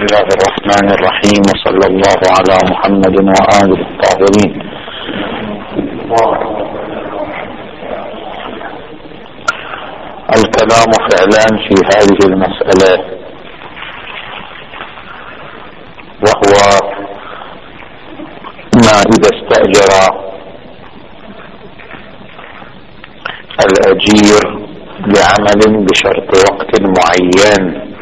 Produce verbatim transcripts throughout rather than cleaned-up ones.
بسم الله الرحمن الرحيم، وصلى الله على محمد وآله الطاهرين. الكلام فعلا في هذه المسألة، وهو ما إذا استأجر الأجير لعمل بشرط وقت معين،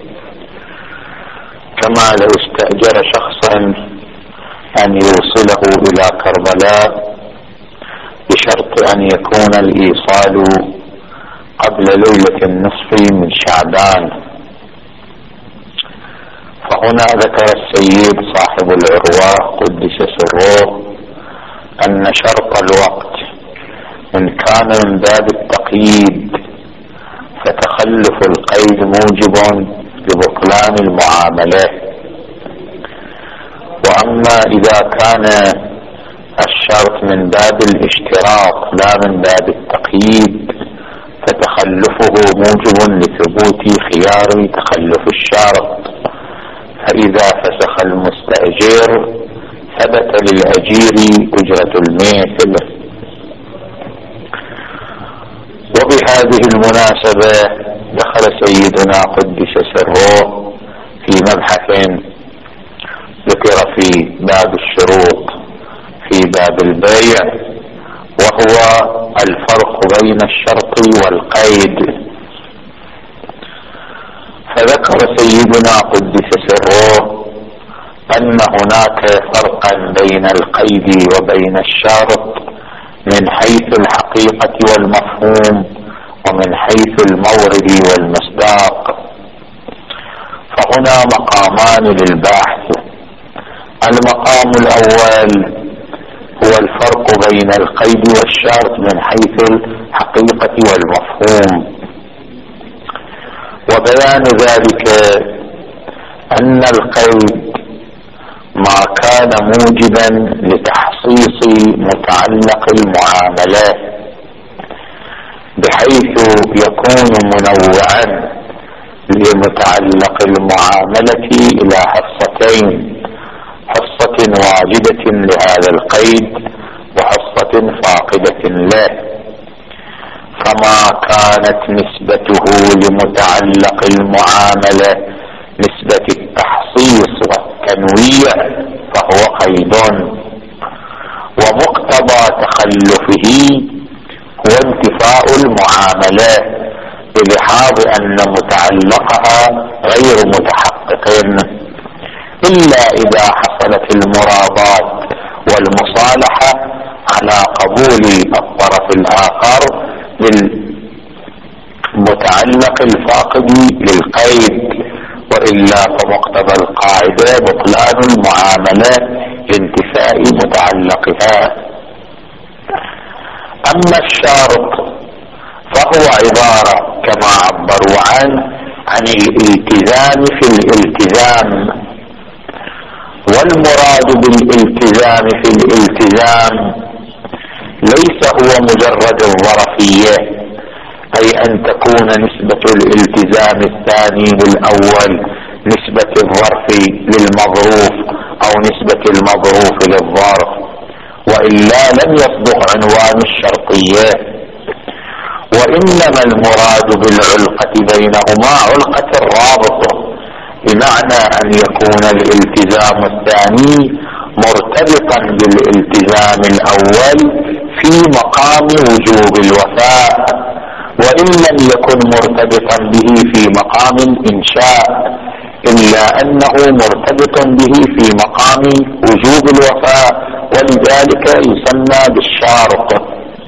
كما لو استأجر شخصا أن يوصله إلى كربلاء بشرط أن يكون الإيصال قبل ليلة النصف من شعبان. فهنا ذكر السيد صاحب العروة قدس سره أن شرط الوقت إن كان من باب التقييد فتخلف القيد موجب لبطلان المعاملة، وأما إذا كان الشرط من باب الاشتراط لا من باب التقييد فتخلفه موجب لثبوت خيار تخلف الشرط، فإذا فسخ المستأجر ثبت للأجير أجرة المثل. وبهذه المناسبة دخل سيدنا قدس سره في مبحث ذكر في باب الشروط في باب البيع، وهو الفرق بين الشرط والقيد. فذكر سيدنا قدس سره أن هناك فرقا بين القيد وبين الشرط من حيث الحقيقة والمفهوم ومن حيث المورد والمصداق. فهنا مقامان للبحث. المقام الأول هو الفرق بين القيد والشرط من حيث الحقيقة والمفهوم، وبيان ذلك أن القيد ما كان موجبا لتحصيص متعلق المعاملات بحيث يكون منوعا لمتعلق المعاملة إلى حصتين، حصة واجدة لهذا القيد وحصة فاقدة له. فما كانت نسبته لمتعلق المعاملة نسبة التحصيص والتنويع فهو قيد، ومقتضى تخلفه هو انتفاء المعاملات بلحاظ أن متعلقها غير متحقق، إلا إذا حصلت المرابات والمصالحة على قبول الطرف الآخر للمتعلق الفاقد للقيد، وإلا فمقتضى القاعدة بطلان المعاملات لانتفاء متعلقها. أما الشارط فهو عبارة كما عبروا عنه عن الالتزام في الالتزام، والمراد بالالتزام في الالتزام ليس هو مجرد الظرفية، أي أن تكون نسبة الالتزام الثاني للأول نسبة الظرف للمظروف أو نسبة المظروف للظرف، وإلا لم يصدق عنوان الشرطية. وإنما المراد بالعلقة بينهما علقة الرابطة، بمعنى أن يكون الالتزام الثاني مرتبطا بالالتزام الأول في مقام وجوب الوفاء، وإن لم يكن مرتبطا به في مقام الإنشاء، إلا أنه مرتبط به في مقام وجوب الوفاء، ولذلك يسمى بالشارط.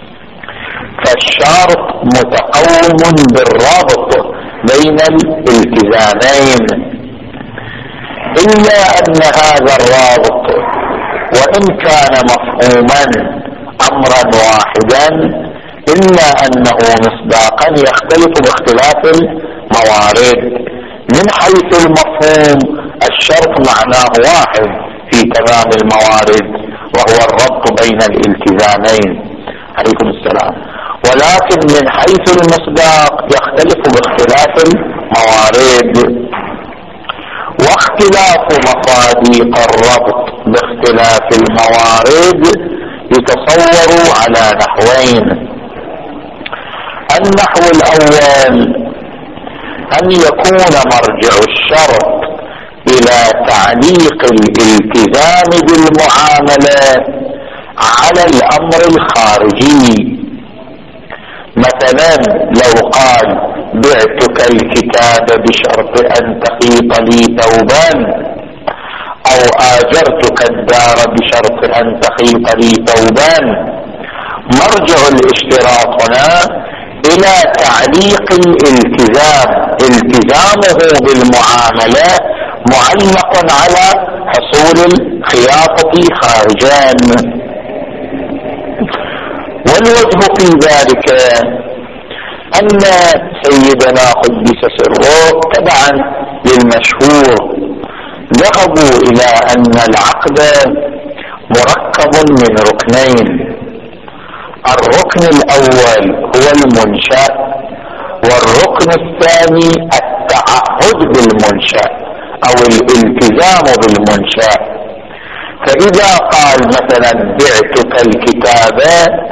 فالشارط متقوم بالرابط بين الالتزامين، إلا أن هذا الرابط وإن كان مفهوما أمرا واحدا إلا أنه مصداقا يختلف باختلاف الموارد. من حيث المفهوم الشرط معناه واحد في تمام الموارد، وهو الربط بين الالتزامين. عليكم السلام. ولكن من حيث المصداق يختلف باختلاف الموارد، واختلاف اختلاف مصادق الربط باختلاف الموارد يتصور على نحوين. النحو الأول أن يكون مرجع الشرط إلى تعليق الالتزام بالمعاملة على الأمر الخارجي. مثلا لو قال بعتك الكتاب بشرط أن تخيط لي ثوبان، أو آجرتك الدار بشرط أن تخيط لي ثوبان، مرجع الاشتراط هنا إلى تعليق الالتزام، التزامه بالمعاملة معلق على حصول الخياطة خارجان. والوجه في ذلك أن سيدنا قدس سره تبعا للمشهور ذهبوا إلى أن العقد مركب من ركنين. الركن الأول هو المنشأ، والركن الثاني التعهد بالمنشأ أو الالتزام بالمنشأ. فإذا قال مثلا بعتك الكتاب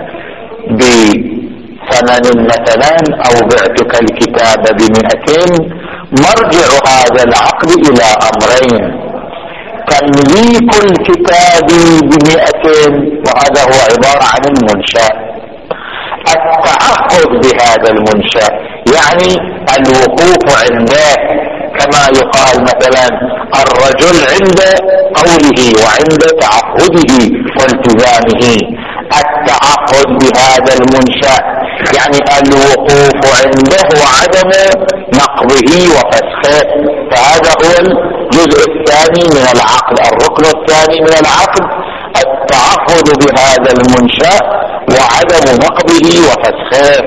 بثمن مثلا أو بعتك الكتاب بمئتين، مرجع هذا العقد إلى أمرين: تمليك الكتاب بمئتين وهذا هو عبارة عن المنشأ، التعهد بهذا المنشأ يعني الوقوف عنده، كما يقال مثلا الرجل عند قوله وعند تعهده والتزامه. التعهد بهذا المنشأ يعني الوقوف عنده وعدم نقضه وفسخه، فهذا هو الجزء الثاني من العقد، الركن الثاني من العقد التعهد بهذا المنشأ وعدم نقضه وفسخه.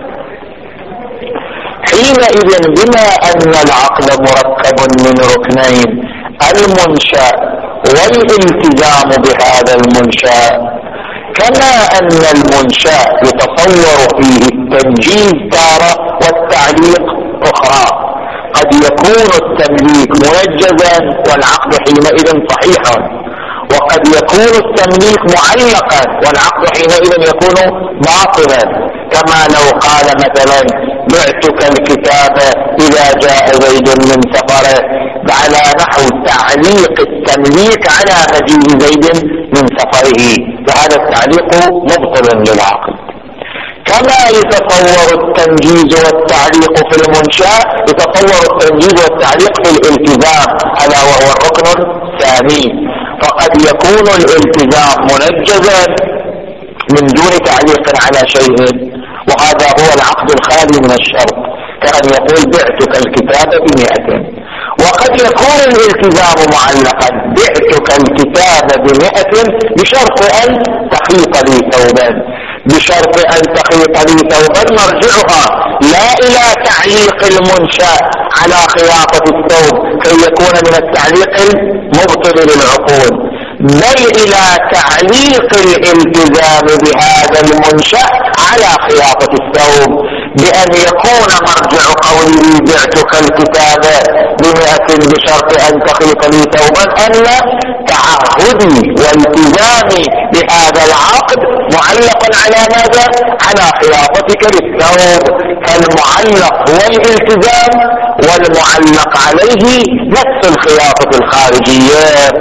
حينئذ بما أن العقد مركب من ركنين، المنشأ والالتزام بهذا المنشأ، كما أن المنشأ يتصور فيه التنجيز تارة والتعليق أخرى، قد يكون التمليك منجزا والعقد حينئذ صحيحا، وقد يكون التمليك معلقا والعقد حينئذ يكون باطلا، كما لو قال مثلا بعتك الكتاب إذا جاء زيد من سفره، على نحو تعليق التمليك على مجيء زيد من سفره، فهذا التعليق مبطل للعقد. كما يتصور التنجيز والتعليق في المنشأ، يتصور التنجيز والتعليق في الالتزام، ألا وهو الركن الثاني. فقد يكون الالتزام منجزا من دون تعليق على شيء، وهذا هو العقد الخالي من الشرط، كأن يقول بعتك الكتاب بمئة. وقد يكون الالتزام معلقا: بعتك الكتاب بمئة بشرط أن تخيط لي ثوبا، بشرط أن تخيط لي ثوبا، مرجعها لا إلى تعليق المنشأ على خياطة الثوب كي يكون من التعليق المبطل للعقود، بل إلى تعليق الالتزام بهذا المنشأ على خياطة الثوب، بأن يكون مرجع قوله بعتك الكتاب بمئة بشرط أن تخيط لي ثوبا أن تعهدي والتزامي بهذا العقد معلق على ماذا؟ على خياطتك للثوب، فالمعلق هو الالتزام والمعلق عليه نفس الخياطة الخارجية.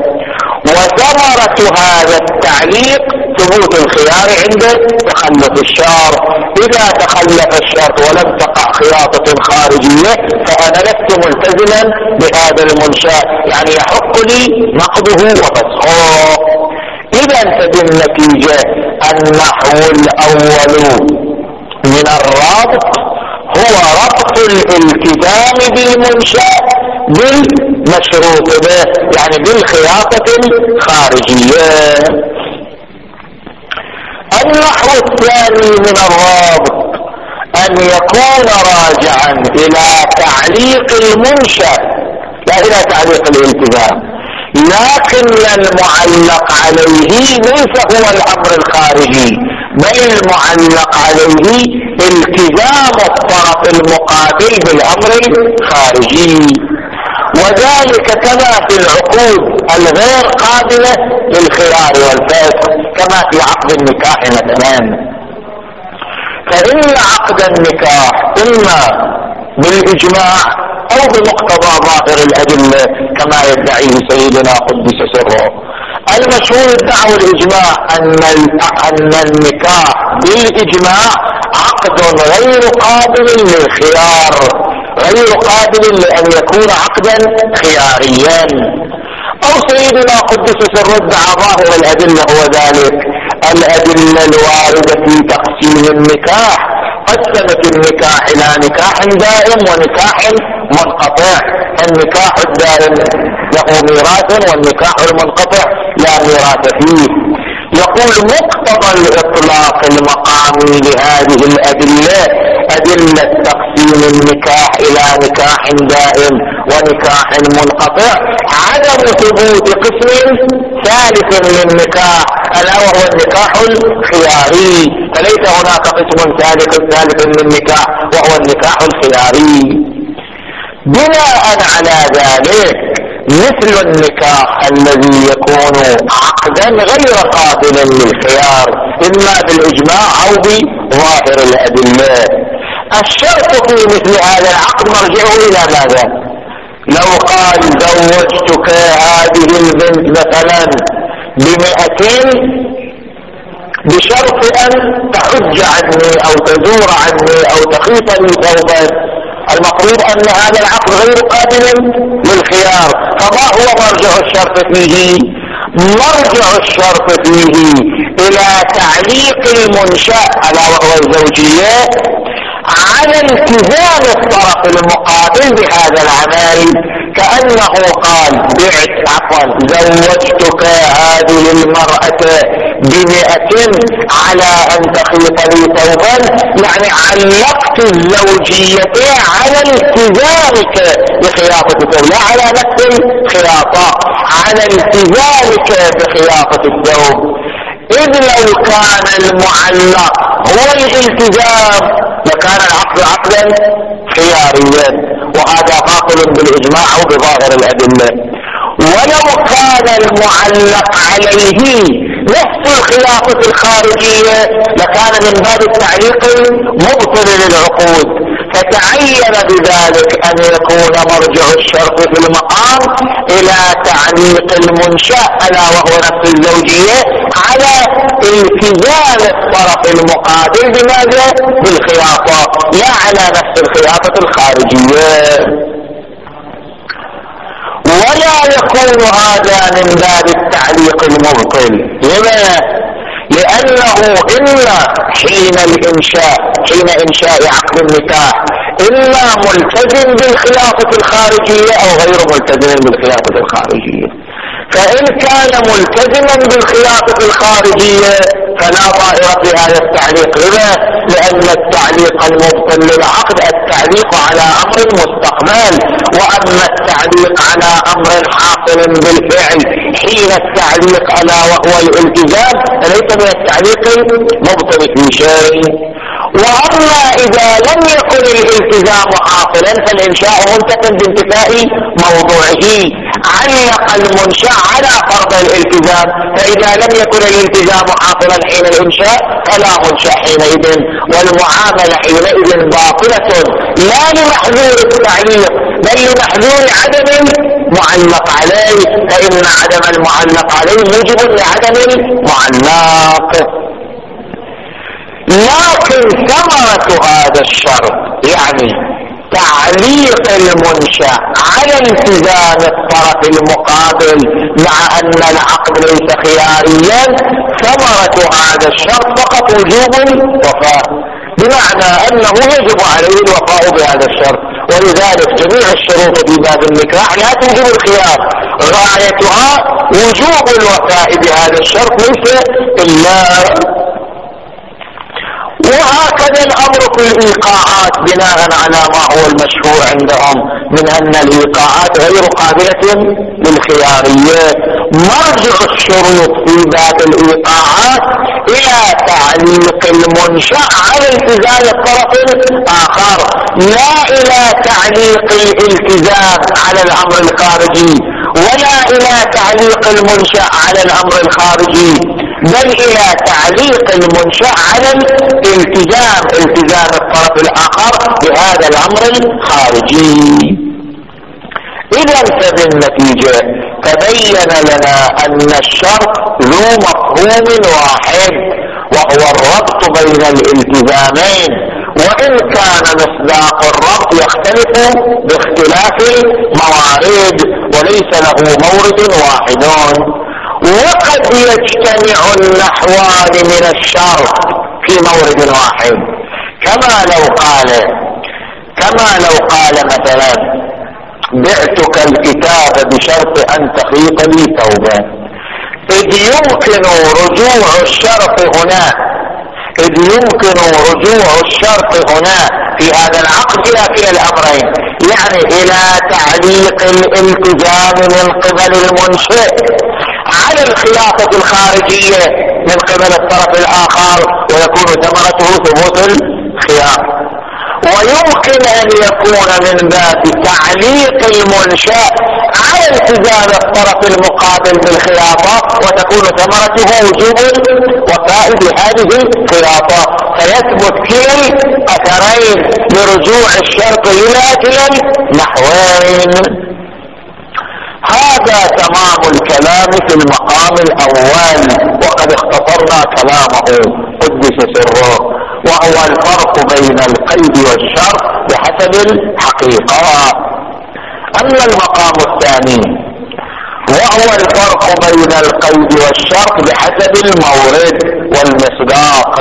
وثمرة هذا التعليق ثبوت الخيار عند تخلف الشرط. إذا تخلف الشرط ولم تقع خياطة خارجية فأنا لست ملتزما بهذا المنشأ، يعني يحق لي نقضه وفسخه. إذا فبالنتيجة النحو الأول من الرابط هو ربط الالتزام بالمنشأ بالمشروط به، يعني بالخياطة الخارجية. النحو الثاني من الرابط أن يكون راجعا إلى تعليق المنشأ لا إلى تعليق الالتزام، لكن المعلق عليه ليس هو الأمر الخارجي، بل المعلق عليه التزام الطرف المقابل بالأمر الخارجي. وذلك كما في العقود الغير قابلة للخيار والفسخ كما في عقد النكاح مثلا. فإن عقد النكاح إما بالإجماع أو بمقتضى ظاهر الأدلة كما يدعيه سيدنا قدس سره. المشهور الدعوة الإجماع أن أن النكاح بالإجماع عقد غير قابل للخيار، غير قابل لأن يكون عقدا خياريا. أو سيدنا قدس سره ادعى ظاهر الأدلة، هو ذلك الأدلة الواردة في تقسيم النكاح قسمت النكاح إلى نكاح دائم ونكاح منقطع. النكاح الدائم له ميراث والنكاح المنقطع لا ميراث فيه. يقول مقتضى الإطلاق المقامي لهذه الأدلة، أدلة تقسيم النكاح إلى نكاح دائم ونكاح منقطع، عدم ثبوت قسم ثالث للنكاح ألا وهو النكاح الخياري. فليس هناك قسم ثالث ثالث للنكاح وهو النكاح الخياري. بناء على ذلك مثل النكاح الذي يكون عقدا غير قابل للخيار إما بالإجماع أو بظاهر الأدلة. الشرط في مثل هذا العقد مرجعه إلى ماذا؟ لو قال زوجتك هذه البنت مثلا بمئتين بشرط أن تحج عني أو تزور عني أو تخيط لي ثوبا، المفروض أن هذا العقد غير قابل للخيار. فما هو مرجع الشرط فيه؟ مرجع الشرط فيه إلى تعليق المنشأ ألا وهو الزوجية على التزام الطرف المقابل بهذا العمل، كأنه قال بعت عفوا زوجتك هذه المرأة بمئة على أن تخيط لي ثوبا، يعني علقت الزوجية على التزامك بخياطة الثوب لا على نفس الخياطة، على التزامك بخياطة الثوب. إذ لو كان المعلق هو الالتزام لكان العقد عقدا خياريا، وهذا باطل بالإجماع أو بظاهر الأدلة. ولو كان المعلق عليه نفس الخياطة الخارجية لكان من باب التعليق مبطل للعقود. فتعين بذلك أن يكون مرجع الشرط في المقام إلى تعليق المنشأ ألا وهو نفس الزوجية على التزام الطرف المقابل بماذا؟ بالخياطة لا على نفس الخياطة الخارجية. ولا يكون هذا من باب التعليق المبطل. لما؟ لأنه إما حين الإنشاء حين إنشاء عقد النكاح إما ملتزم بالخياطة الخارجية أو غير ملتزم بالخياطة الخارجية. فإن كان ملتزما بالخياطة الخارجية فلا ضائر في هذا التعليق. لما؟ لأن التعليق المبطل للعقد التعليق على أمر مستقبل، وأما التعليق على أمر حاصل بالفعل حين التعليق على وهو الالتزام فليس من التعليق مبطل في شيء. وأما إذا لم يكن الالتزام حاصلا فالإنشاء منتفٍ بانتفاء موضوعه، علق المنشأ على فرض الالتزام، فإذا لم يكن الالتزام حاصلا حين الإنشاء فلا منشأ حينئذ، والمعاملة حينئذ باطلة لا لمحذور التعليق بل لمحذور عدم المعلق عليه، فإن عدم المعلق عليه موجب لعدم المعلق. لكن ثمرة هذا الشرط يعني تعليق المنشأ على التزام الطرف المقابل مع أن العقد ليس خياريا، ثمرة هذا الشرط فقط وجوب الوفاء، بمعنى أنه يجب عليه الوفاء بهذا الشرط. ولذلك جميع الشروط في باب النكاح لا توجب الخيار، غايتها وجوب الوفاء بهذا الشرط ليس إلا. وهكذا الأمر في الإيقاعات بناء على ما هو المشهور عندهم من أن الإيقاعات غير قابلة للخيارية. مرجع الشروط في باب الإيقاعات الى تعليق المنشأ على التزام الطرف الاخر، لا الى تعليق الالتزام على الامر الخارجي، ولا الى تعليق المنشأ على الامر الخارجي، بل الى تعليق المنشأ على الالتزام، التزام الطرف الاخر بهذا الامر الخارجي. اذا فبالنتيجة تبين لنا ان الشرط ذو مفهوم واحد، وهو الربط بين الالتزامين، وان كان مصداق الربط يختلف باختلاف الموارد وليس له مورد واحد. وقد يجتمع النحوان من الشرط في مورد واحد، كما لو قال كما لو قال مثلا بعتك الكتاب بشرط ان تخيط لي ثوبا، اذ يمكن رجوع الشرط هنا اذ يمكن رجوع الشرط هنا في هذا العقد الى كلا الامرين، يعني الى تعليق الالتزام من قبل المنشئ على الخلافة الخارجية من قبل الطرف الاخر، ويكون ثمرته ثبوت الخيار. ويمكن ان يكون من باب تعليق المنشأ على التزام الطرف المقابل بالخلافة، وتكون ثمرته وجوب الوفاء بهذه الخلافة، فيثبت كلا الاثرين لرجوع الشرط الى كلا النحوين. هذا تمام الكلام في المقام الاول، وقد اختصرنا كلامه قدس سره، وهو الفرق بين القيد والشرط بحسب الحقيقة. اما المقام الثاني وهو الفرق بين القيد والشرط بحسب المورد والمصداق،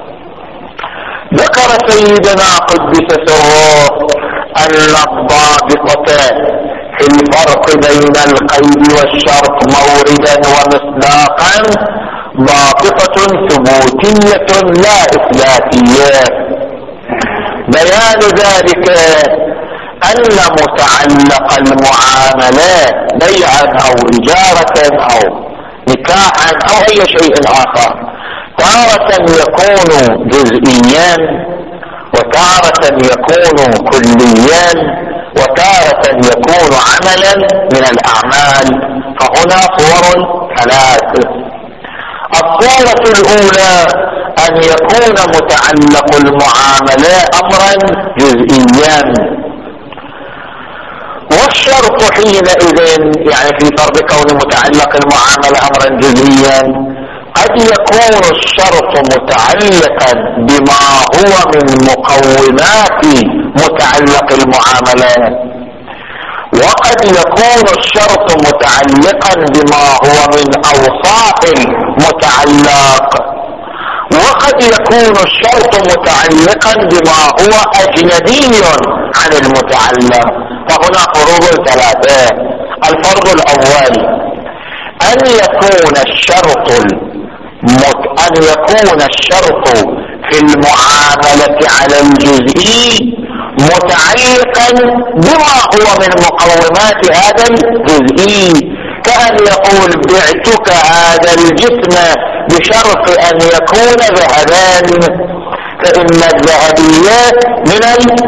ذكر سيدنا قدس سره ان الضابطة في الفرق بين القيد والشرط موردا ومصداقا ضابطة ثبوتية لا إثباتية. بيان ذلك أن متعلق المعاملة بيعا أو إجارة أو نكاحا أو أي شيء آخر تارة يكون جزئيا، وتارة يكون كليا، وتارة يكون عملا من الأعمال. فهنا صور ثلاث. الصورة الأولى أن يكون متعلق المعاملة أمرا جزئيا، والشرط حينئذ يعني في فرض كون متعلق المعاملة أمرا جزئيا قد يكون الشرط متعلقا بما هو من مقومات متعلق المعاملة، وقد يكون الشرط متعلقا بما هو من اوصاف المتعلق، وقد يكون الشرط متعلقا بما هو اجنبي عن المتعلق. فهنا فروض ثلاثة. الفرض الاول ان يكون الشرط مت... ان يكون الشرط في المعاملة على الجزئي متعلقا بما هو من مقومات هذا الجزئي، كأن يقول بعتك هذا الجسم بشرط ان يكون ذهبان، فإن الذهبية من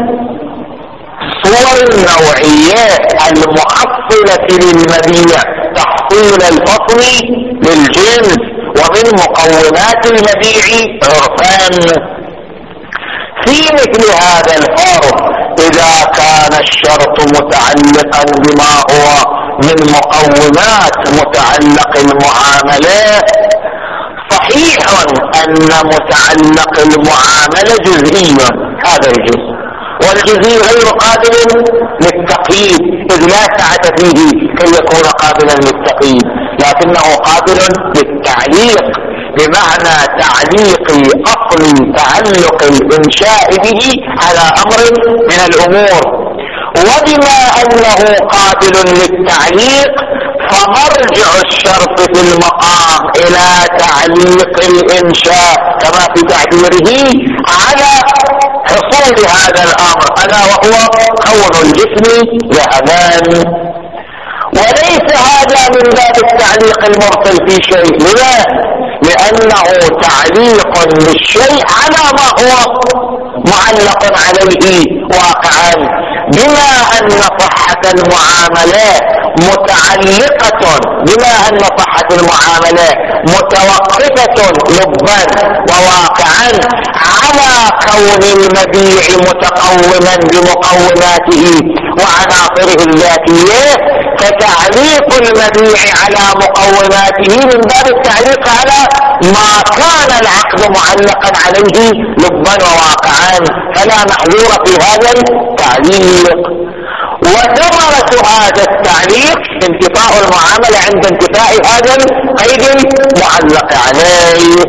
الصور النوعية المحصلة للمبيع تحصيل الفصل للجنس، ومن مقومات المبيع عرفان. في مثل هذا الفرض إذا كان الشرط متعلقا بما هو من مقومات متعلق المعاملة، صحيح أن متعلق المعاملة جزئي هذا الجزء، والجزئي غير قابل للتقييد إذ لا سعة فيه كي يكون قابلا للتقييد، لكنه قابل للتعليق بمعنى تعليق أصل تعلق الإنشاء به على أمر من الأمور. وبما أنه قابل للتعليق فمرجع الشرط في المقام إلى تعليق الإنشاء كما في تعبيره على حصول هذا الأمر، ألا وهو كون الجسم ذهبان. وليس هذا من باب التعليق المرسل في شيء، لذا لأنه تعليق للشيء على ما هو معلق عليه واقعا، بما أن صحة المعاملة متعلقة بما أن صحة المعاملة متوقفة لبا وواقعا على كون المبيع متقوما بمقوماته وعناصره الذاتية، فتعليق المبيع على مقوماته من باب التعليق على ما كان العقد معلقا عليه لبا وواقعا، فلا محذور في هذا التعليق. وثمرة هذا التعليق انتفاء المعاملة عند انتفاء هذا القيد المعلق عليه.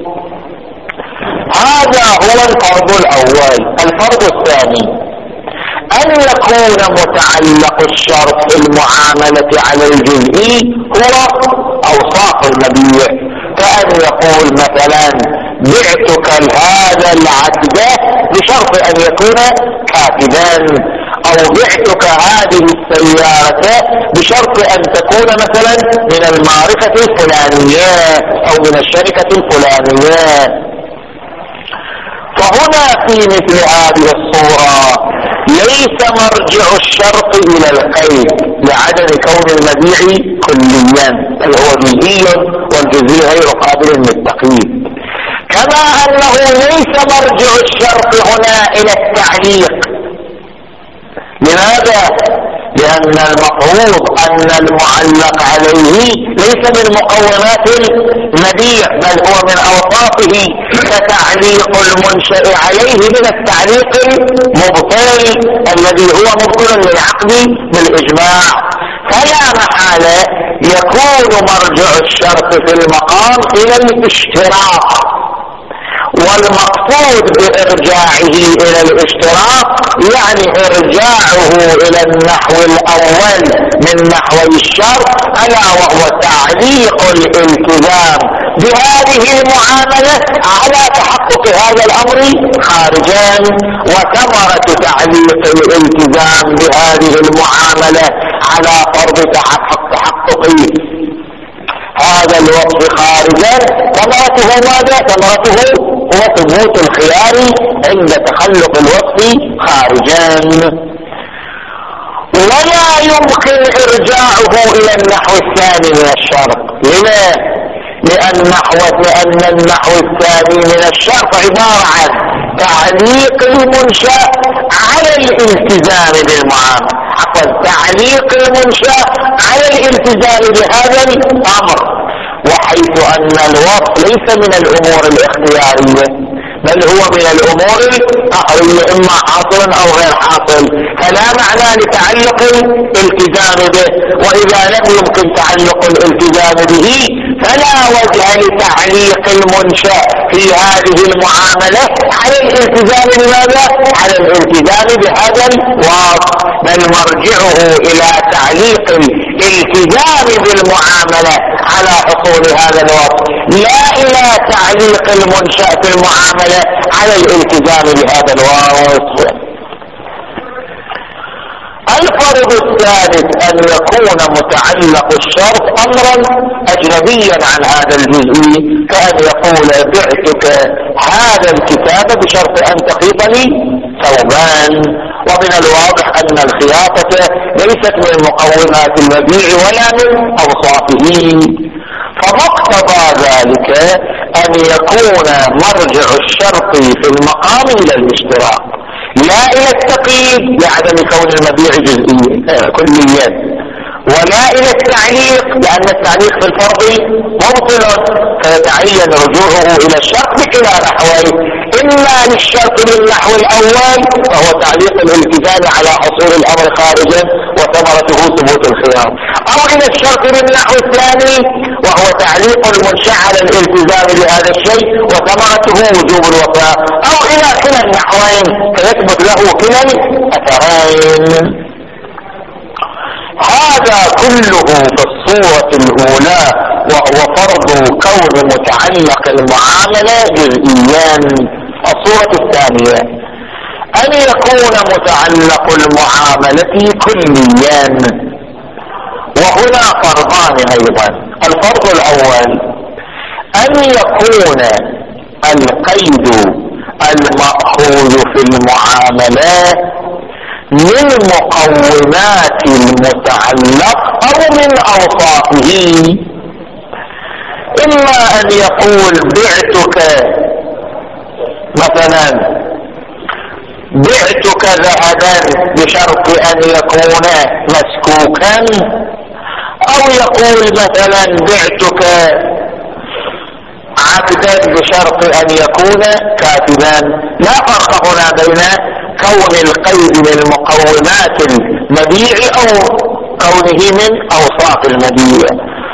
هذا هو الفرض الأول. الفرض الثاني أن يكون متعلق الشرط في المعاملة على الجزئي هو أوصاف المبيع، كأن يقول مثلا بعتك هذا العتبة بشرط أن يكون كاتبا، أو بعتك هذه السيارة بشرط أن تكون مثلا من المعرفة الفلانية أو من الشركة الفلانية. فهنا في مثل هذه الصورة ليس مرجع الشرط إلى القيد لعدم كون المبيع كليا، بل هو جزئي، والجزئي غير قابل للتقييد. كما أنه ليس مرجع الشرط هنا إلى التعليق. لماذا؟ لأن المفروض أن المعلق عليه ليس من مقومات المبيع، بل هو من أوصافه، فتعليق المنشأ عليه من التعليق المبطل الذي هو مبطل للعقد بالإجماع. فلا محالة يكون مرجع الشرط في المقام إلى الاشتراك، والمقصود بإرجاعه إلى الاشتراك يعني إرجاعه إلى النحو الأول من نحو الشرط، ألا وهو تعليق الالتزام بهذه المعاملة على تحقق هذا الأمر خارجا. وثمرة تعليق الالتزام بهذه المعاملة على فرض تحقق تحققه هذا الوصف خارجا، ثمرته ماذا؟ ثمرته هو ثبوت الخيار عند تخلق الوصف خارجا. ولا يمكن إرجاعه إلى النحو الثاني من الشرط. لما؟ لأن نحو لأن النحو الثاني من الشرط عبارة عن تعليق المنشأ على الالتزام بالمعاملة، عفوا تعليق المنشأ على الالتزام بهذا الأمر، وحيث أن الوصف ليس من الأمور الاختيارية بل هو من الأمور القهرية، إما حاصل أو غير حاصل، فلا معنى لتعلق الالتزام به. وإذا لم يمكن تعلق الالتزام به فلا وجه لتعليق المنشأ في هذه المعاملة على الالتزام بماذا؟ على الالتزام بهذا الوصف، بل مرجعه إلى تعليق الالتزام بالمعاملة على حصول هذا الوصف، لا إلى تعليق المنشأ في المعاملة على الالتزام بهذا الوصف. الفرض الثالث أن يكون متعلق الشرط أمرا أجنبيا عن هذا الجزئي، كأن يقول بعتك هذا الكتاب بشرط أن تخيطني ثوبان. ومن الواضح أن الخياطة ليست من مقومات المبيع ولا من أوصافه، فمقتضى ذلك أن يكون مرجع الشرط في المقام إلى الاشتراك لا إلى التقييد لعدم كون المبيع جزئيا كليا، ولا إلى التعليق لأن التعليق في الفرض مبطل، فيتعين رجوعه إلى الشرط بكلا نحوين، إما للشرط بالنحو الأول وهو تعليق الالتزام على حصول الأمر خارجا وثمرته ثبوت الخيار، أو إلى الشرط بالنحو الثاني وهو تعليق المنشأ على الالتزام بهذا الشيء وثمرته وجوب الوفاء، أو إلى كلا النحوين فيثبت له كلا الأثرين. هذا كله في الصورة الأولى وهو فرض كون متعلق المعاملة جزئيا. الصورة الثانية أن يكون متعلق المعاملة كليا، وهنا فرضان أيضا. الفرض الأول أن يكون القيد المأخوذ في المعاملات من مقومات المتعلق أو من أوصافه. إما أن يقول بعتك مثلا بعتك ذهبا بشرط أن يكون مسكوكا، أو يقول مثلا بعتك عبدا بشرط أن يكون كاتبا. لا فرق هنا بين كون القيد من مقومات المبيع أو كونه من أوصاف المبيع.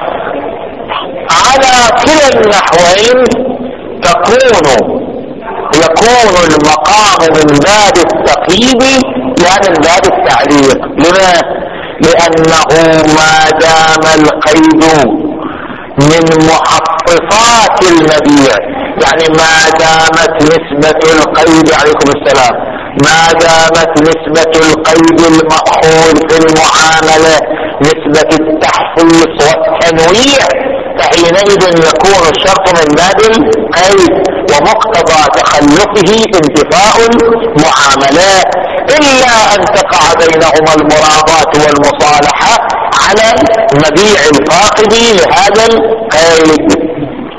على كلا النحوين تكون يكون المقام من باب التقييد لا من باب التعليق. لما؟ لأنه ما دام القيد من محفظات المبيع، يعني ما دامت نسبة القيد عليكم السلام ما دامت نسبة القيد المأخوذ في المعاملة نسبة التحفيظ والتنويع، فحينئذ يكون الشرط من باب القيد، ومقتضى تخلفه انتفاء المعاملات، إلا أن تقع بينهما المراضات والمصالحة على مبيع الفاقد لهذا القيد.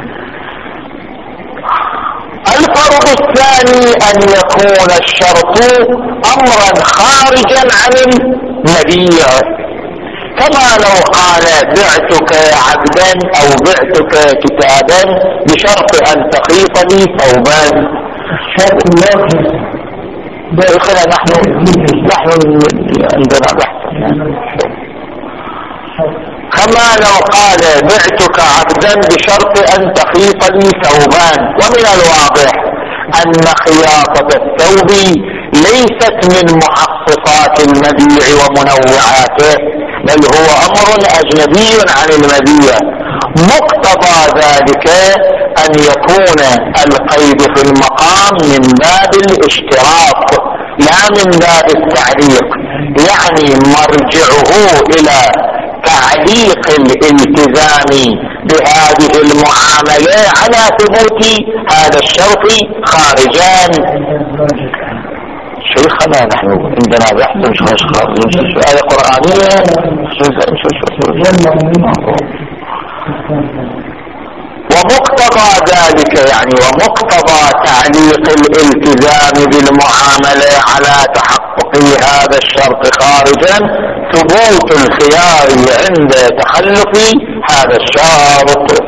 الفرض الثاني أن يكون الشرط أمرا خارجا عن المبيع، كما لو قال بعتك عبدا أو بعتك كتابا بشرط أن تخيط لي ثوبان. بإخنا نحن نحن عندنا بحث. كما لو قال بعتك عبدا بشرط أن تخيط لي ثوبان، ومن الواضح أن خياطة الثوب ليست من محفظات المبيع ومنوعاته، بل هو أمر أجنبي عن المبيع. مقتضى ذلك أن يكون القيد في المقام من باب الاشتراط لا من باب التعليق، يعني مرجعه إلى تعليق الالتزام بهذه المعاملة على ثبوت هذا الشرط خارجان. شيخنا نحن عندنا بحث مش مش آية قرآنية ومقتضى ذلك يعني ومقتضى تعليق الالتزام بالمعاملة على تحقق هذا الشرط خارجا ثبوت الخيار عند تخلف هذا الشرط.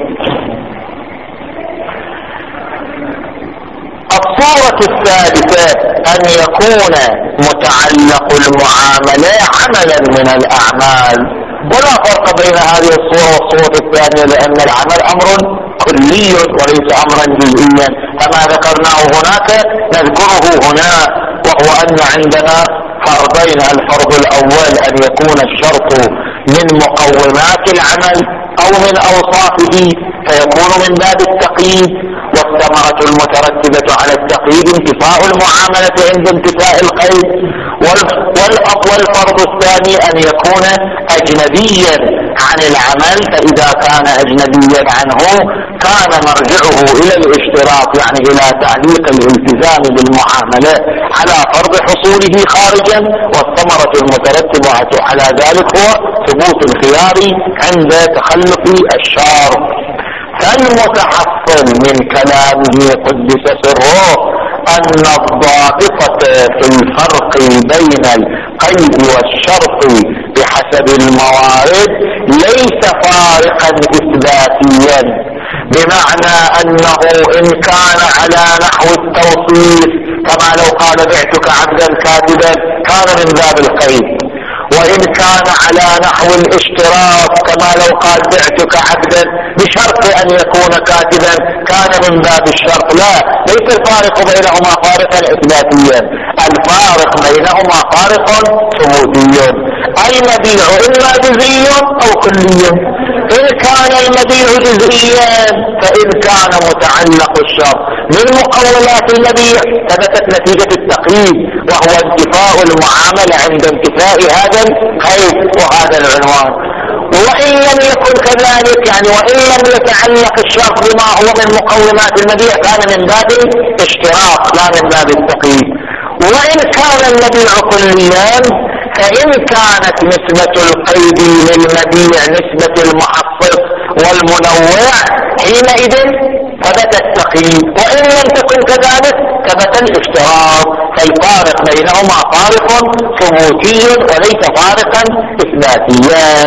الصورة الثالثة أن يكون متعلق المعاملة عملا من الأعمال، ولا فرق بين هذه الصورة والصورة الثانية، لأن العمل أمر كلي وليس أمرا جزئيا، فما ذكرناه هناك نذكره هنا، وهو أن عندنا فرضين. الفرض الأول أن يكون الشرط من مقومات العمل أو من أوصافه فيكون من باب التقييد، والثمرة المترتبة على التقييد انتفاء المعاملة عند انتفاء القيد. والفرض الثاني أن يكون أجنبيا عن العمل، فإذا كان أجنبيا عنه كان مرجعه إلى الاشتراط، يعني إلى تعليق الالتزام بالمعاملة على فرض حصوله خارجا، والثمرة المترتبة على ذلك هو ثبوت الخيار عند تخلف الشارع. فالمتحصل من كلامه قدس سره أن الضابطة في الفرق بين القيد والشرط بحسب الموارد ليس فارقا إثباتيا، بمعنى أنه إن كان على نحو التوصيف كما لو قال بعتك عبدا كاتبا كان من باب القيد، وإن كان على نحو الاشتراط كما لو قال بعتك عبدا بشرط أن يكون كاتبا كان من باب الشرط. لا، ليس الفارق بينهما فارقا إثباتيا، الفارق بينهما فارق ثبوتي. المبيع إما جزئي أو كلي، إن كان المبيع جزئيا فإن كان متعلق الشرط من مقومات المبيع ثبتت نتيجة التقييد، وهو انتفاء المعاملة عند انتفاء هذا القيد وهذا العنوان. وإن لم يكن كذلك يعني وإن لم يتعلق الشرط بما هو من مقومات المبيع كان من باب الاشتراط لا من باب التقييد. وإن كان المبيع كليا فإن كانت نسبة القيد للمبيع نسبة المحفظ والمنوع حينئذ ثبت التقييد، وإن لم تكن كذلك ثبت الاشتراط. فالفارق بينهما فارق ثبوتي وليس فارقا إثباتيا.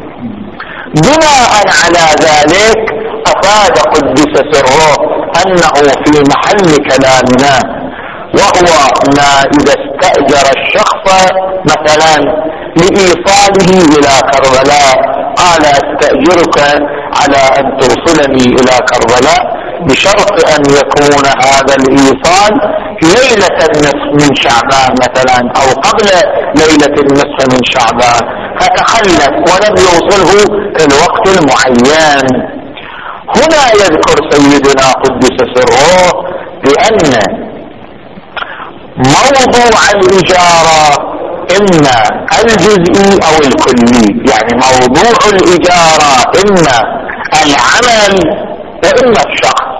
بناء على ذلك أفاد قدس سره أنه في محل كلامنا، وهو ما إذا استأجر الشخص مثلا لإيصاله إلى كربلاء قال استأجرك على أن توصلني إلى كربلاء بشرط أن يكون هذا الإيصال ليلة النصف من شعبان مثلا أو قبل ليلة النصف من شعبان، فتخلف ولم يوصله في الوقت المعين. هنا يذكر سيدنا قدس سره بأن موضوع الإجارة إما الجزئي أو الكلي، يعني موضوع الإجارة إما العمل وإما الشخص.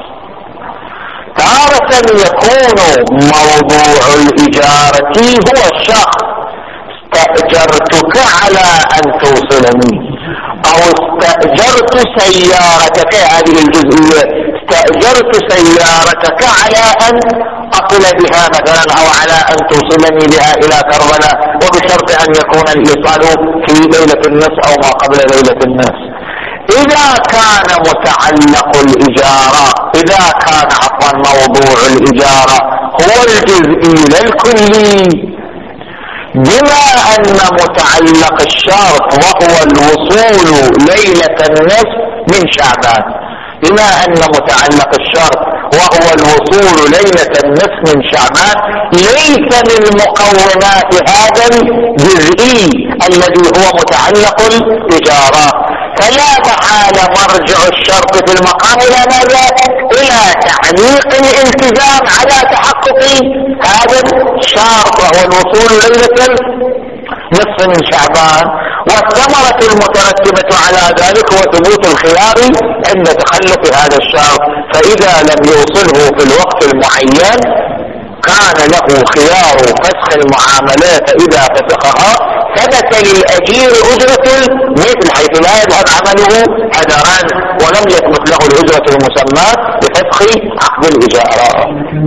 تارة يكون موضوع الإجارة هو الشخص، استأجرتك على أن توصلني، أو استأجرت سيارتك، هذه الجزئية، استأجرت سيارتك على أن أصل بها مثلا أو على أن توصلني بها إلى كربلاء، وبشرط أن يكون الإيصال في ليلة النصف أو ما قبل ليلة النصف. إذا كان متعلق الإجارة إذا كان عفوا موضوع الإجارة هو الجزئي لا الكلي، بما أن متعلق الشرط وهو الوصول ليلة النصف من شعبان، بما أن متعلق الشرط وهو الوصول ليلة النصف من شعبان ليس من مقومات هذا الجزئي الذي هو متعلق الإجارة، فلا محال مرجع الشرط في المقام إلى ماذا؟ إلى تعليق الالتزام على تحقق هذا الشرط وهو الوصول ليلة نصف من شعبان. والثمرة المترتبة على ذلك هو ثبوت الخيار عند تخلف هذا الشرط، فإذا لم يوصله في الوقت المعين كان له خيار فسخ المعاملات، فإذا فسخها ثبت للأجير أجرة المثل حيث لا يذهب عمله هدرا، ولم يثبت له الأجرة المسماة بفسخ عقد الإجارة.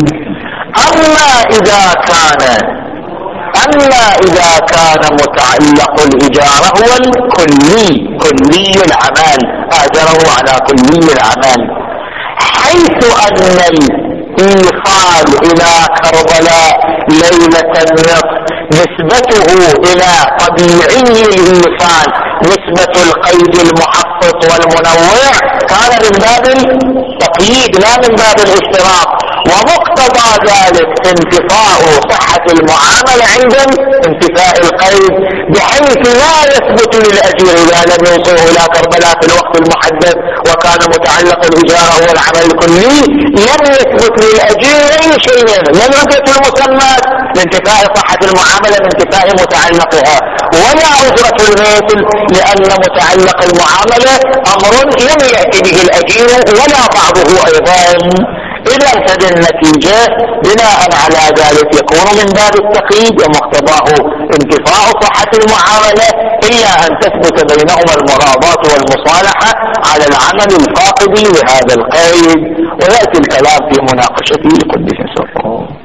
أما إذا كان أما إذا كان متعلق الإجارة هو الكلي، كلي العمل، أجره على كلي العمل، حيث أن الإيصال إلى كربلاء ليلة النصف نسبته إلى طبيعي الإيصال نسبة القيد المحفظ والمنوع كان من باب التقييد لا من باب الاشتراط، ومقتضى ذلك انتفاء صحة المعاملة عند انتفاء القيد، بحيث لا يثبت للأجير إذا لم يوصله إلى كربلاء في الوقت المحدد وكان متعلق الإجارة هو العمل الكلي، لم يثبت للأجير أي شيء، لم يثبت المسمى لانتفاء صحة المعاملة من انتفاء متعلقها، ولا أجرة المثل لأن متعلق المعاملة أمر لم يأتي به الأجير ولا بعضه أيضا. إذا فد النتيجة بناء على ذلك يكون من باب التقييد ومقتضاه انتفاء صحة المعاملة، إلا أن تثبت بينهما المراضاة والمصالحة على العمل الفاقد لهذا القيد، ويأتي الكلام في مناقشته لقدس سره.